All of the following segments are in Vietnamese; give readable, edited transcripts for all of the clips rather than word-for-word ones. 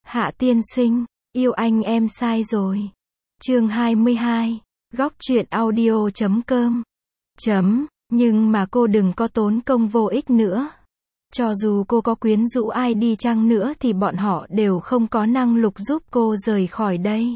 Hạ tiên sinh, yêu anh em sai rồi. Chương 22, góc truyện audio.com. Nhưng mà cô đừng có tốn công vô ích nữa. Cho dù cô có quyến rũ ai đi chăng nữa thì bọn họ đều không có năng lực giúp cô rời khỏi đây.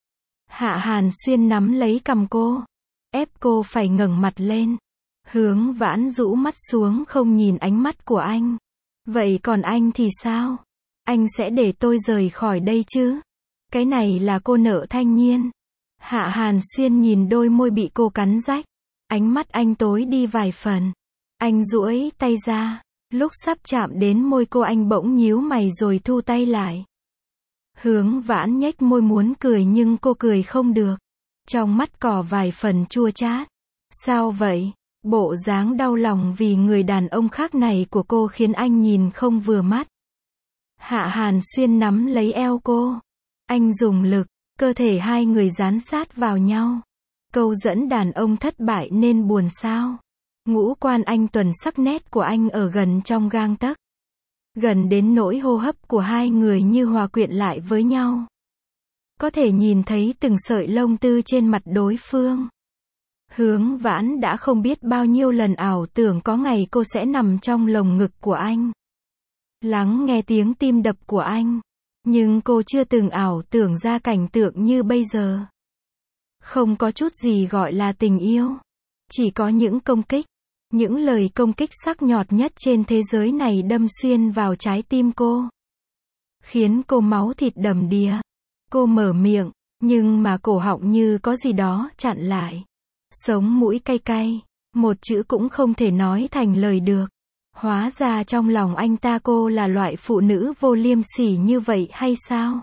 Hạ Hàn Xuyên nắm lấy cằm cô, ép cô phải ngẩng mặt lên. Hướng Vãn rũ mắt xuống không nhìn ánh mắt của anh. Vậy còn anh thì sao? Anh sẽ để tôi rời khỏi đây chứ? Cái này là cô nợ Thanh Nhiên. Hạ Hàn Xuyên nhìn đôi môi bị cô cắn rách. Ánh mắt anh tối đi vài phần. Anh duỗi tay ra. Lúc sắp chạm đến môi cô anh bỗng nhíu mày rồi thu tay lại. Hướng Vãn nhếch môi muốn cười nhưng cô cười không được. Trong mắt có vài phần chua chát. Sao vậy? Bộ dáng đau lòng vì người đàn ông khác này của cô khiến anh nhìn không vừa mắt. Hạ Hàn Xuyên nắm lấy eo cô. Anh dùng lực, cơ thể hai người dán sát vào nhau. Câu dẫn đàn ông thất bại nên buồn sao? Ngũ quan anh tuần sắc nét của anh ở gần trong gang tấc. Gần đến nỗi hô hấp của hai người như hòa quyện lại với nhau. Có thể nhìn thấy từng sợi lông tơ trên mặt đối phương. Hướng Vãn đã không biết bao nhiêu lần ảo tưởng có ngày cô sẽ nằm trong lồng ngực của anh. Lắng nghe tiếng tim đập của anh. Nhưng cô chưa từng ảo tưởng ra cảnh tượng như bây giờ. Không có chút gì gọi là tình yêu. Chỉ có những công kích. Những lời công kích sắc nhọt nhất trên thế giới này đâm xuyên vào trái tim cô. Khiến cô máu thịt đầm đìa. Cô mở miệng, nhưng mà cổ họng như có gì đó chặn lại. Sống mũi cay cay, một chữ cũng không thể nói thành lời được. Hóa ra trong lòng anh ta cô là loại phụ nữ vô liêm sỉ như vậy hay sao?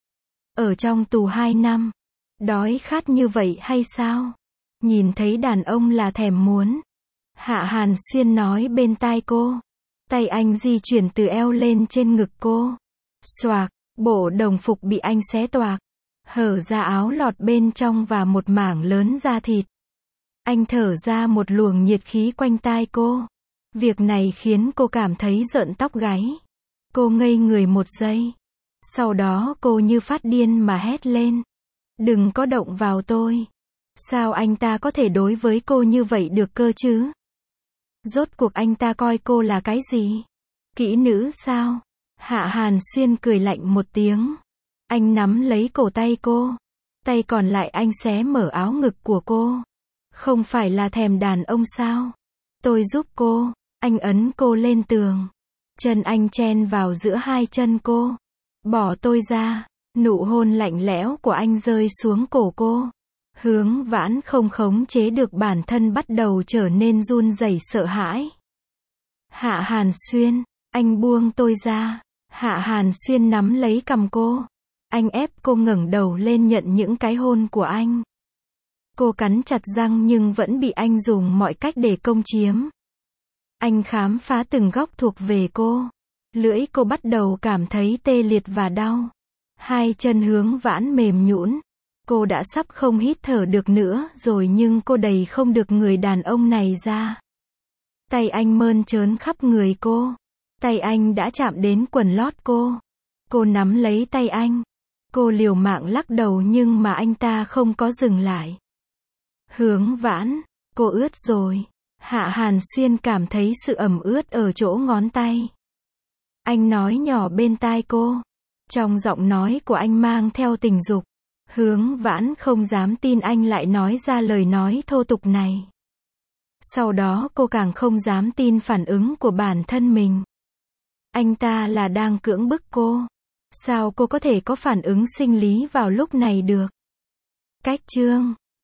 Ở trong tù 2 năm, đói khát như vậy hay sao? Nhìn thấy đàn ông là thèm muốn. Hạ Hàn Xuyên nói bên tai cô. Tay anh di chuyển từ eo lên trên ngực cô. Xoạc, bộ đồng phục bị anh xé toạc. Hở ra áo lọt bên trong và một mảng lớn da thịt. Anh thở ra một luồng nhiệt khí quanh tai cô. Việc này khiến cô cảm thấy rợn tóc gáy. Cô ngây người một giây. Sau đó cô như phát điên mà hét lên. Đừng có động vào tôi. Sao anh ta có thể đối với cô như vậy được cơ chứ? Rốt cuộc anh ta coi cô là cái gì? Kỹ nữ sao? Hạ Hàn Xuyên cười lạnh một tiếng. Anh nắm lấy cổ tay cô. Tay còn lại anh xé mở áo ngực của cô. Không phải là thèm đàn ông sao? Tôi giúp cô. Anh ấn cô lên tường. Chân anh chen vào giữa hai chân cô. Bỏ tôi ra. Nụ hôn lạnh lẽo của anh rơi xuống cổ cô. Hướng Vãn không khống chế được bản thân bắt đầu trở nên run rẩy sợ hãi. Hạ Hàn Xuyên, anh buông tôi ra. Hạ Hàn Xuyên nắm lấy cằm cô. Anh ép cô ngẩng đầu lên nhận những cái hôn của anh. Cô cắn chặt răng nhưng vẫn bị anh dùng mọi cách để công chiếm. Anh khám phá từng góc thuộc về cô. Lưỡi cô bắt đầu cảm thấy tê liệt và đau. Hai chân Hướng Vãn mềm nhũn. Cô đã sắp không hít thở được nữa rồi nhưng cô đẩy không được người đàn ông này ra. Tay anh mơn trớn khắp người cô. Tay anh đã chạm đến quần lót cô. Cô nắm lấy tay anh. Cô liều mạng lắc đầu nhưng mà anh ta không có dừng lại. Hướng Vãn, cô ướt rồi. Hạ Hàn Xuyên cảm thấy sự ẩm ướt ở chỗ ngón tay. Anh nói nhỏ bên tai cô. Trong giọng nói của anh mang theo tình dục. Hướng Vãn không dám tin anh lại nói ra lời nói thô tục này. Sau đó cô càng không dám tin phản ứng của bản thân mình. Anh ta là đang cưỡng bức cô. Sao cô có thể có phản ứng sinh lý vào lúc này được? Cách chương